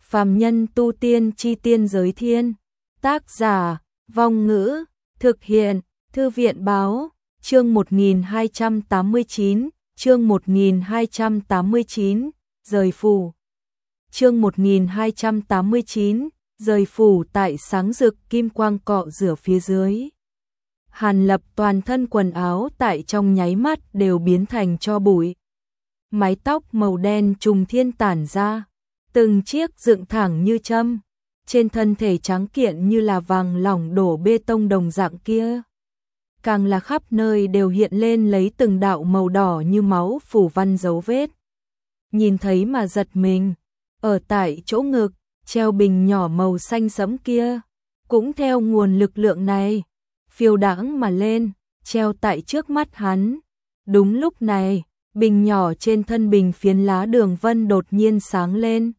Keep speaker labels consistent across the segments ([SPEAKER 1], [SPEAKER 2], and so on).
[SPEAKER 1] Phàm nhân tu tiên chi tiên giới thiên. Tác giả, Vong Ngữ, thực hiện, Thư viện Báo, chương 1289, chương 1289, rời phủ. Chương 1289, rời phủ tại sáng rực kim quang cọ rửa phía dưới. Hàn Lập toàn thân quần áo tại trong nháy mắt đều biến thành tro bụi. Mái tóc màu đen trùng thiên tản ra, từng chiếc dựng thẳng như châm, trên thân thể trắng kiện như là vàng lỏng đổ bê tông đồng dạng kia. Càng là khắp nơi đều hiện lên lấy từng đạo màu đỏ như máu phủ văn dấu vết. Nhìn thấy mà giật mình, ở tại chỗ ngực, treo bình nhỏ màu xanh sẫm kia, cũng theo nguồn lực lượng này, phiêu đãng mà lên, treo tại trước mắt hắn. Đúng lúc này, bình nhỏ trên thân bình phiến lá đường vân đột nhiên sáng lên.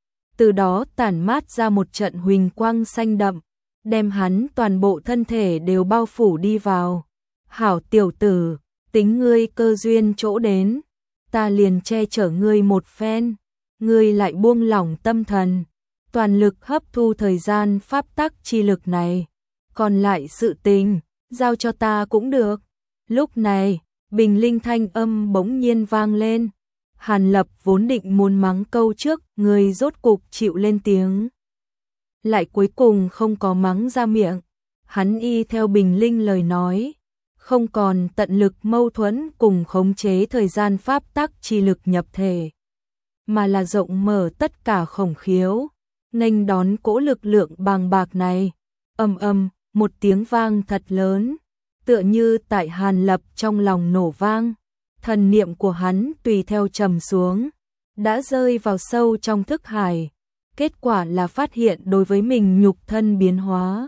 [SPEAKER 1] Từ đó tản mát ra một trận huỳnh quang xanh đậm, đem hắn toàn bộ thân thể đều bao phủ đi vào. Hảo tiểu tử, tính ngươi cơ duyên chỗ đến, ta liền che chở ngươi một phen, ngươi lại buông lỏng tâm thần, toàn lực hấp thu thời gian pháp tắc chi lực này, còn lại sự tình, giao cho ta cũng được. Lúc này, bình linh thanh âm bỗng nhiên vang lên. Hàn Lập vốn định muốn mắng câu trước, người rốt cục chịu lên tiếng. Lại cuối cùng không có mắng ra miệng, hắn y theo bình linh lời nói, không còn tận lực mâu thuẫn cùng khống chế thời gian pháp tắc chi lực nhập thể, mà là rộng mở tất cả khổng khiếu, nghênh đón cỗ lực lượng bàng bạc này. Ầm ầm, một tiếng vang thật lớn, tựa như tại Hàn Lập trong lòng nổ vang. Thần niệm của hắn tùy theo trầm xuống, đã rơi vào sâu trong thức hải. Kết quả là phát hiện đối với mình nhục thân biến hóa.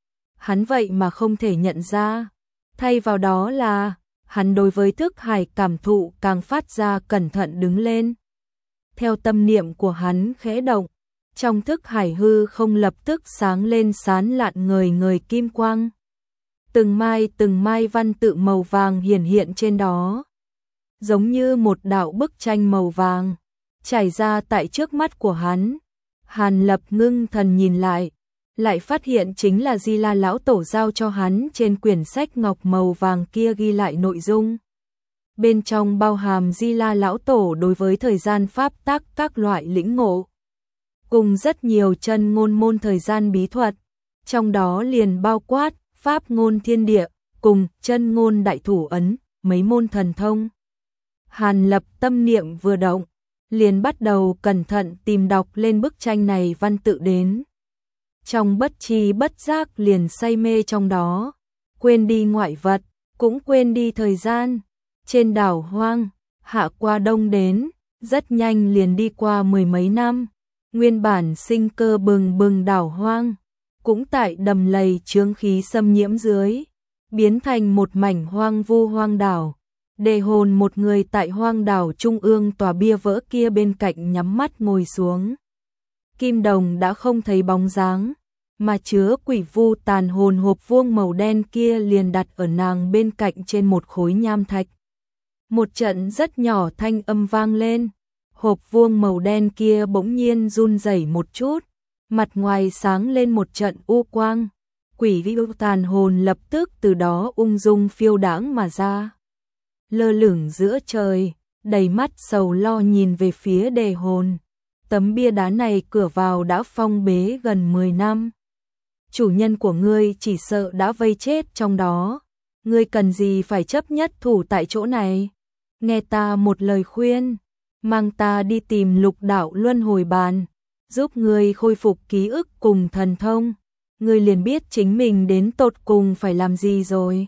[SPEAKER 1] Hắn vậy mà không thể nhận ra. Thay vào đó là, hắn đối với thức hải cảm thụ càng phát ra cẩn thận đứng lên. Theo tâm niệm của hắn khẽ động, trong thức hải hư không lập tức sáng lên sán lạn ngời ngời kim quang. Từng mai văn tự màu vàng hiển hiện trên đó, giống như một đạo bức tranh màu vàng, trải ra tại trước mắt của hắn. Hàn Lập ngưng thần nhìn lại phát hiện chính là Di La Lão Tổ giao cho hắn trên quyển sách ngọc màu vàng kia ghi lại nội dung. Bên trong bao hàm Di La Lão Tổ đối với thời gian pháp tắc các loại lĩnh ngộ, cùng rất nhiều chân ngôn môn thời gian bí thuật, trong đó liền bao quát pháp ngôn thiên địa, cùng chân ngôn đại thủ ấn, mấy môn thần thông. Hàn Lập tâm niệm vừa động, liền bắt đầu cẩn thận tìm đọc lên bức tranh này văn tự đến. Trong bất tri bất giác liền say mê trong đó, quên đi ngoại vật, cũng quên đi thời gian. Trên đảo hoang, hạ qua đông đến, rất nhanh liền đi qua mười mấy năm. Nguyên bản sinh cơ bừng bừng đảo hoang, cũng tại đầm lầy chướng khí xâm nhiễm dưới, biến thành một mảnh hoang vu hoang đảo. Đề Hồn một người tại hoang đảo trung ương tòa bia vỡ kia bên cạnh nhắm mắt ngồi xuống. Kim đồng đã không thấy bóng dáng, mà chứa quỷ vu tàn hồn hộp vuông màu đen kia liền đặt ở nàng bên cạnh trên một khối nham thạch. Một trận rất nhỏ thanh âm vang lên, hộp vuông màu đen kia bỗng nhiên run rẩy một chút, mặt ngoài sáng lên một trận u quang, quỷ vu tàn hồn lập tức từ đó ung dung phiêu đãng mà ra. Lơ lửng giữa trời, đầy mắt sầu lo nhìn về phía Đề Hồn. Tấm bia đá này cửa vào đã phong bế gần 10 năm. Chủ nhân của ngươi chỉ sợ đã vây chết trong đó. Ngươi cần gì phải chấp nhất thủ tại chỗ này? Nghe ta một lời khuyên, mang ta đi tìm Lục Đạo Luân Hồi Bàn, giúp ngươi khôi phục ký ức cùng thần thông. Ngươi liền biết chính mình đến tột cùng phải làm gì rồi.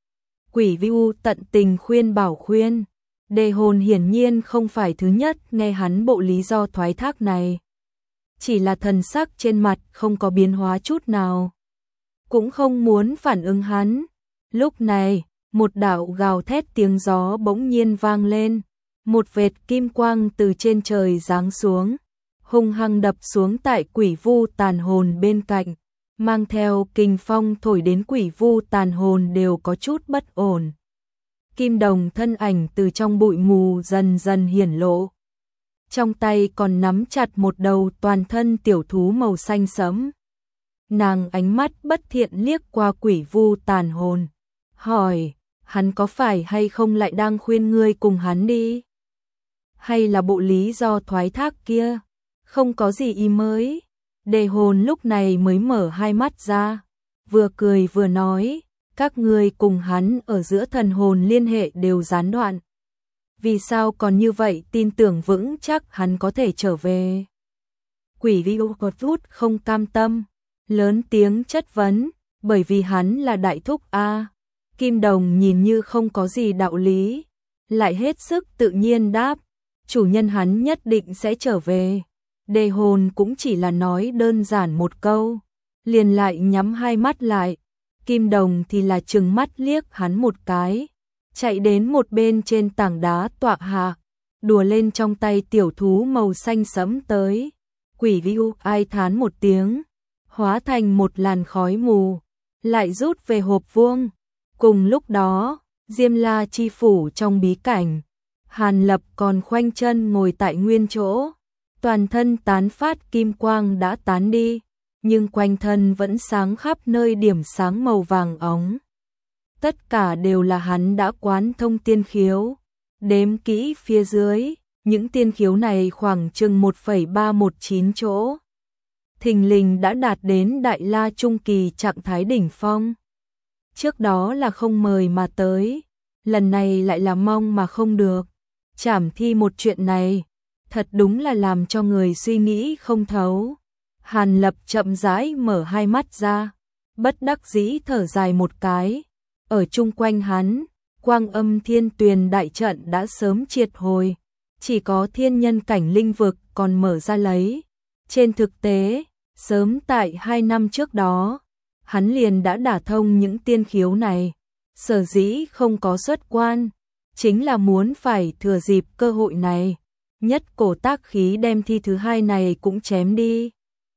[SPEAKER 1] Quỷ vu tận tình khuyên bảo khuyên. Đề Hồn hiển nhiên không phải thứ nhất nghe hắn bộ lý do thoái thác này. Chỉ là thần sắc trên mặt không có biến hóa chút nào, cũng không muốn phản ứng hắn. Lúc này, một đạo gào thét tiếng gió bỗng nhiên vang lên, một vệt kim quang từ trên trời giáng xuống, hung hăng đập xuống tại quỷ vu tàn hồn bên cạnh, mang theo kình phong thổi đến quỷ vu tàn hồn đều có chút bất ổn. Kim đồng thân ảnh từ trong bụi mù dần dần hiển lộ. trong tay còn nắm chặt một đầu toàn thân tiểu thú màu xanh sẫm. Nàng ánh mắt bất thiện liếc qua Quỷ Vu tàn hồn, hỏi, hắn có phải hay không lại đang khuyên ngươi cùng hắn đi? Hay là bộ lý do thoái thác kia? Không có gì ý mới. Đề hồn lúc này mới mở hai mắt ra, vừa cười vừa nói, các ngươi cùng hắn ở giữa thần hồn liên hệ đều gián đoạn. Vì sao còn như vậy tin tưởng vững chắc hắn có thể trở về? Quỷ Vu có chút không cam tâm, lớn tiếng chất vấn, bởi vì hắn là đại thúc a. Kim Đồng nhìn như không có gì đạo lý, lại hết sức tự nhiên đáp, chủ nhân hắn nhất định sẽ trở về. Đề hồn cũng chỉ là nói đơn giản một câu, liền lại nhắm hai mắt lại. Kim Đồng thì là trừng mắt liếc hắn một cái, chạy đến một bên trên tảng đá tọa hạ, đùa lên trong tay tiểu thú màu xanh sẫm tới. Quỷ Vu ai thán một tiếng, hóa thành một làn khói mù, lại rút về hộp vuông. Cùng lúc đó, Diêm La chi phủ trong bí cảnh, Hàn Lập còn khoanh chân ngồi tại nguyên chỗ, toàn thân tán phát kim quang đã tán đi, nhưng quanh thân vẫn sáng khắp nơi điểm sáng màu vàng óng. Tất cả đều là hắn đã quán thông tiên khiếu. Đếm kỹ phía dưới, những tiên khiếu này khoảng chừng 1,319 chỗ. Thình lình đã đạt đến Đại La Trung Kỳ trạng thái đỉnh phong. Trước đó là không mời mà tới, lần này lại là mong mà không được. Trảm thi một chuyện này, thật đúng là làm cho người suy nghĩ không thấu. Hàn Lập chậm rãi mở hai mắt ra, bất đắc dĩ thở dài một cái. Ở chung quanh hắn, Quang Âm Thiên Tuyền đại trận đã sớm triệt hồi, chỉ có thiên nhân cảnh linh vực còn mở ra lấy. Trên thực tế, sớm tại 2 năm trước đó, hắn liền đã đả thông những tiên khiếu này. Sở dĩ không có xuất quan, chính là muốn phải thừa dịp cơ hội này, nhất cổ tác khí đem thi thứ hai này cũng chém đi.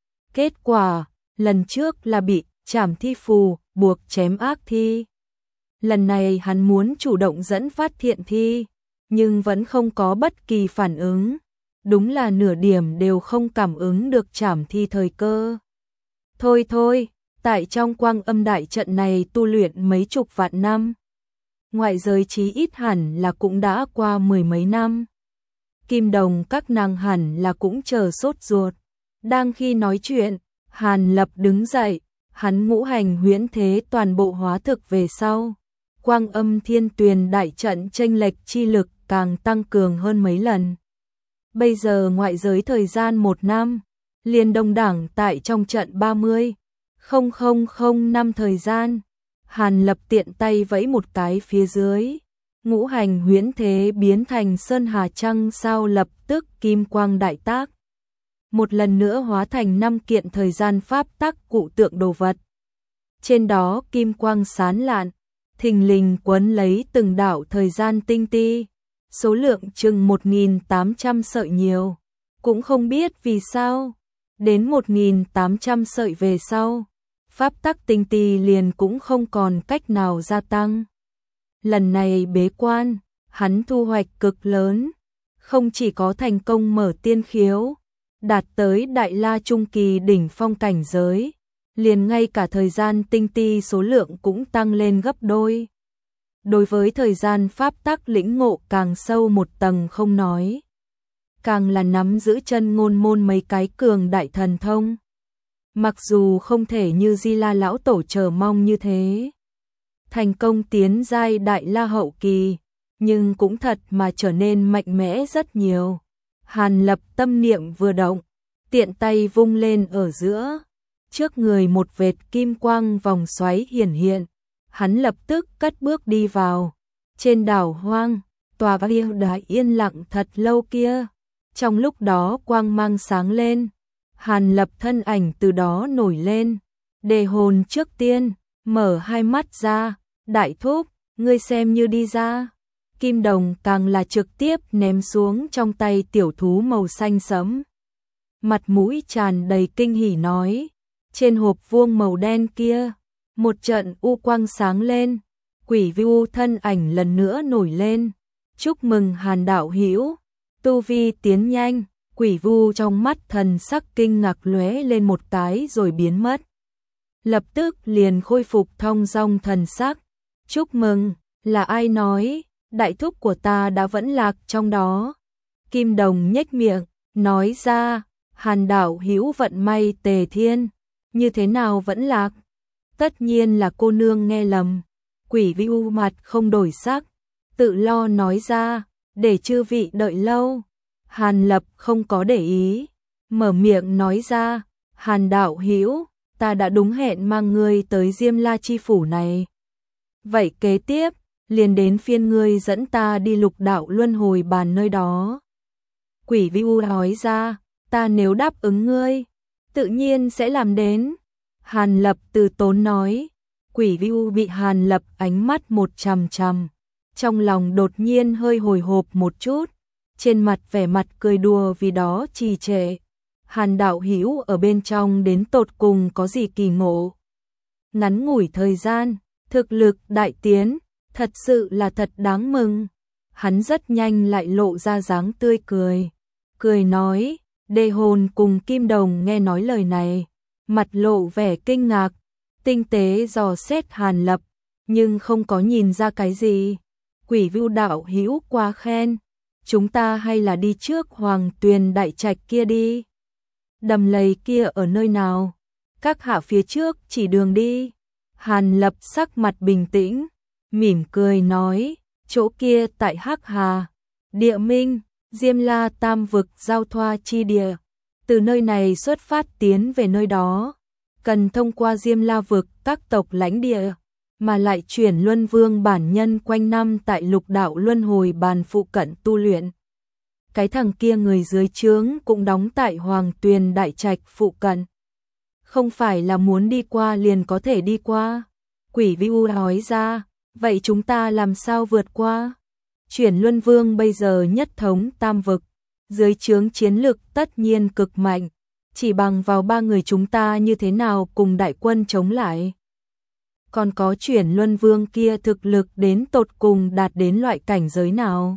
[SPEAKER 1] Kết quả, lần trước là bị trảm thi phù buộc chém ác thi. Lần này hắn muốn chủ động dẫn phát thiện thi, nhưng vẫn không có bất kỳ phản ứng. Đúng là nửa điểm đều không cảm ứng được trảm thi thời cơ. Thôi thôi, tại trong Quang Âm đại trận này tu luyện mấy chục vạn năm. Ngoại giới chí ít hẳn là cũng đã qua 10 mấy năm. Kim Đồng các nàng hẳn là cũng chờ sốt ruột. Đang khi nói chuyện, Hàn Lập đứng dậy, hắn ngũ hành huyễn thế toàn bộ hóa thực về sau. Quang Âm Thiên Tuyền đại trận chênh lệch chi lực càng tăng cường hơn mấy lần. Bây giờ ngoại giới thời gian 1 năm, liền đồng đẳng tại trong trận 30,000 năm thời gian. Hàn Lập tiện tay vẫy một cái phía dưới, ngũ hành huyễn thế biến thành sơn hà trăng sao, lập tức kim quang đại tác. Một lần nữa hóa thành 5 kiện thời gian pháp tắc cụ tượng đồ vật. Trên đó kim quang sáng lạn, thình lình quấn lấy từng đạo thời gian tinh ti, số lượng chừng 1.800 sợi nhiều. Cũng không biết vì sao, đến 1.800 sợi về sau, pháp tắc tinh ti liền cũng không còn cách nào gia tăng. Lần này bế quan, hắn thu hoạch cực lớn, không chỉ có thành công mở tiên khiếu, đạt tới Đại La Trung Kỳ đỉnh phong cảnh giới, liền ngay cả thời gian tinh ti số lượng cũng tăng lên gấp đôi. Đối với thời gian pháp tắc lĩnh ngộ càng sâu một tầng không nói, càng là nắm giữ chân ngôn môn mấy cái cường đại thần thông. Mặc dù không thể như Di La lão tổ chờ mong như thế, thành công tiến giai Đại La hậu kỳ, nhưng cũng thật mà trở nên mạnh mẽ rất nhiều. Hàn Lập tâm niệm vừa động, tiện tay vung lên ở giữa, trước người một vệt kim quang vòng xoáy hiển hiện, hắn lập tức cất bước đi vào. Trên đảo hoang, tòa yêu đài yên lặng thật lâu kia, trong lúc đó quang mang sáng lên, Hàn Lập thân ảnh từ đó nổi lên. Đề hồn trước tiên mở hai mắt ra, đại thúc, ngươi xem như đi ra. Kim Đồng càng là trực tiếp ném xuống trong tay tiểu thú màu xanh sẫm. Mặt mũi tràn đầy kinh hỉ nói, trên hộp vuông màu đen kia, một trận u quang sáng lên, Quỷ Vu thân ảnh lần nữa nổi lên. Chúc mừng Hàn đạo hữu, Tu vi tiến nhanh, Quỷ Vu trong mắt thần sắc kinh ngạc lóe lên một cái rồi biến mất. Lập tức liền khôi phục thong dong thần sắc. Chúc mừng, là ai nói, đại thúc của ta đã vẫn lạc trong đó. Kim Đồng nhếch miệng, nói ra, Hàn đạo hữu vận may tề thiên, như thế nào vẫn lạc? Tất nhiên là cô nương nghe lầm. Quỷ Vu mặt không đổi sắc, tự lo nói ra, để chư vị đợi lâu. Hàn Lập không có để ý, mở miệng nói ra, Hàn đạo hữu, ta đã đúng hẹn mang ngươi tới Diêm La chi phủ này. Vậy kế tiếp, liền đến phiên ngươi dẫn ta đi lục đạo luân hồi bàn nơi đó. Quỷ Vu nói ra, ta nếu đáp ứng ngươi, tự nhiên sẽ làm đến. Hàn Lập từ tốn nói. Quỷ Vu bị Hàn Lập ánh mắt một chằm chằm, trong lòng đột nhiên hơi hồi hộp một chút, trên mặt vẻ mặt cười đùa vì đó trì trệ. Hàn đạo hữu ở bên trong đến tột cùng có gì kỳ ngộ? Ngắn ngủi thời gian, thực lực đại tiến, thật sự là thật đáng mừng. Hắn rất nhanh lại lộ ra dáng tươi cười, cười nói, Đề Hồn cùng Kim Đồng nghe nói lời này, mặt lộ vẻ kinh ngạc, tinh tế dò xét Hàn Lập, nhưng không có nhìn ra cái gì. Quỷ Vu đạo hữu quá khen, chúng ta hay là đi trước Hoàng Tuyền đại trạch kia đi. Đầm lầy kia ở nơi nào? Các hạ phía trước chỉ đường đi. Hàn Lập sắc mặt bình tĩnh, mỉm cười nói, chỗ kia tại Hắc Hà, địa minh, Diêm La tam vực giao thoa chi địa. Từ nơi này xuất phát tiến về nơi đó, cần thông qua Diêm La vực các tộc lãnh địa, mà lại chuyển Luân Vương bản nhân quanh năm tại lục đạo luân hồi bàn phụ cận tu luyện. Cái thằng kia người dưới trướng cũng đóng tại Hoàng Tuyền đại trạch phụ cận. Không phải là muốn đi qua liền có thể đi qua. Quỷ Vu nói ra, vậy chúng ta làm sao vượt qua? Chuyển Luân Vương bây giờ nhất thống tam vực, dưới trướng chiến lực tất nhiên cực mạnh, chỉ bằng vào ba người chúng ta như thế nào cùng đại quân chống lại? Còn có Chuyển Luân Vương kia thực lực đến tột cùng đạt đến loại cảnh giới nào?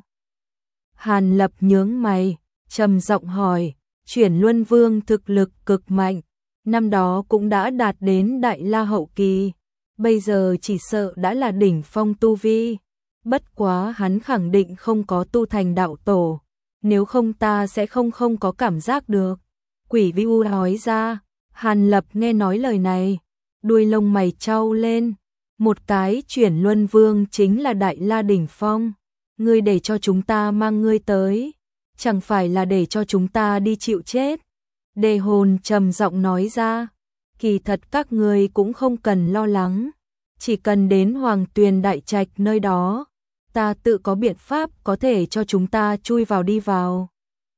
[SPEAKER 1] Hàn Lập nhướng mày, trầm giọng hỏi, Chuyển Luân Vương thực lực cực mạnh, năm đó cũng đã đạt đến đại la hậu kỳ, bây giờ chỉ sợ đã là đỉnh phong tu vi. Bất quá hắn khẳng định không có tu thành đạo tổ, nếu không ta sẽ không có cảm giác được. Quỷ Vu nói ra. Hàn Lập nghe nói lời này, đuôi lông mày chau lên, một cái Chuyển Luân Vương chính là đại la đỉnh phong, ngươi để cho chúng ta mang ngươi tới, chẳng phải là để cho chúng ta đi chịu chết. Đề Hồn trầm giọng nói ra, kỳ thật các ngươi cũng không cần lo lắng, chỉ cần đến Hoàng Tuyền đại trạch nơi đó, ta tự có biện pháp có thể cho chúng ta chui vào đi vào.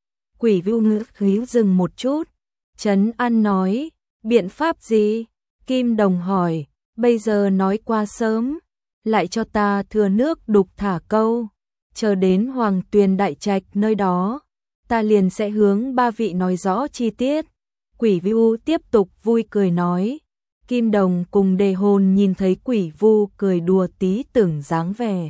[SPEAKER 1] Quỷ Vu ngữ khí dừng một chút, trấn an nói, biện pháp gì? Kim Đồng hỏi, bây giờ nói qua sớm, lại cho ta thừa nước đục thả câu, chờ đến Hoàng Tuyền đại trạch nơi đó, ta liền sẽ hướng ba vị nói rõ chi tiết. Quỷ Vu tiếp tục vui cười nói. Kim Đồng cùng Đề Hồn nhìn thấy Quỷ Vu cười đùa tí tưởng dáng vẻ,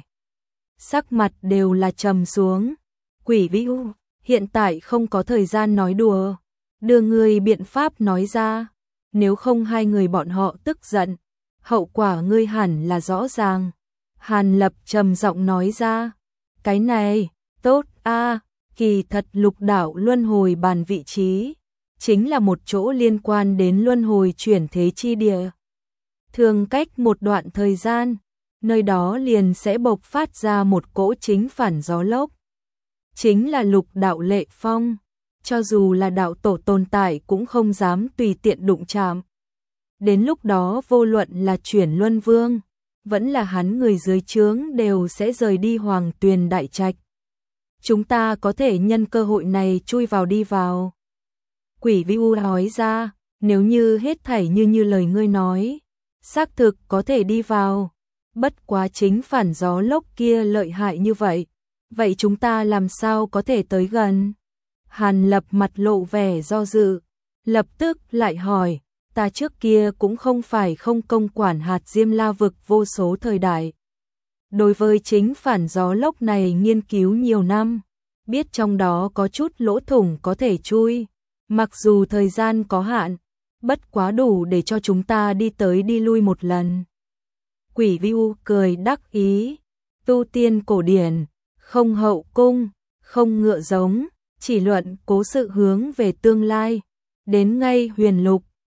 [SPEAKER 1] sắc mặt đều là trầm xuống. Quỷ Vu, hiện tại không có thời gian nói đùa, đưa ngươi biện pháp nói ra, nếu không hai người bọn họ tức giận, hậu quả ngươi hẳn là rõ ràng. Hàn Lập trầm giọng nói ra, cái này, tốt a, kỳ thật lục đạo luân hồi bàn vị trí, chính là một chỗ liên quan đến luân hồi chuyển thế chi địa. Thường cách một đoạn thời gian, nơi đó liền sẽ bộc phát ra một cỗ chính phản gió lốc. Chính là lục đạo lệ phong, cho dù là đạo tổ tồn tại cũng không dám tùy tiện đụng chạm. Đến lúc đó vô luận là Chuyển Luân Vương, vẫn là hắn người dưới trướng đều sẽ rời đi Hoàng Tuyền đại trạch. Chúng ta có thể nhân cơ hội này chui vào đi vào. Quỷ Vu nói ra, nếu như hết thảy như lời ngươi nói, xác thực có thể đi vào. Bất quá chính phản gió lốc kia lợi hại như vậy, vậy chúng ta làm sao có thể tới gần? Hàn Lập mặt lộ vẻ do dự, lập tức lại hỏi, ta trước kia cũng không phải không công quản hạt Diêm La vực vô số thời đại. Đối với chính phản gió lốc này nghiên cứu nhiều năm, biết trong đó có chút lỗ thủng có thể chui, mặc dù thời gian có hạn, bất quá đủ để cho chúng ta đi tới đi lui một lần. Quỷ Vưu cười đắc ý, tu tiên cổ điển, không hậu cung, không ngựa giống, chỉ luận cố sự hướng về tương lai, đến ngay huyền lục,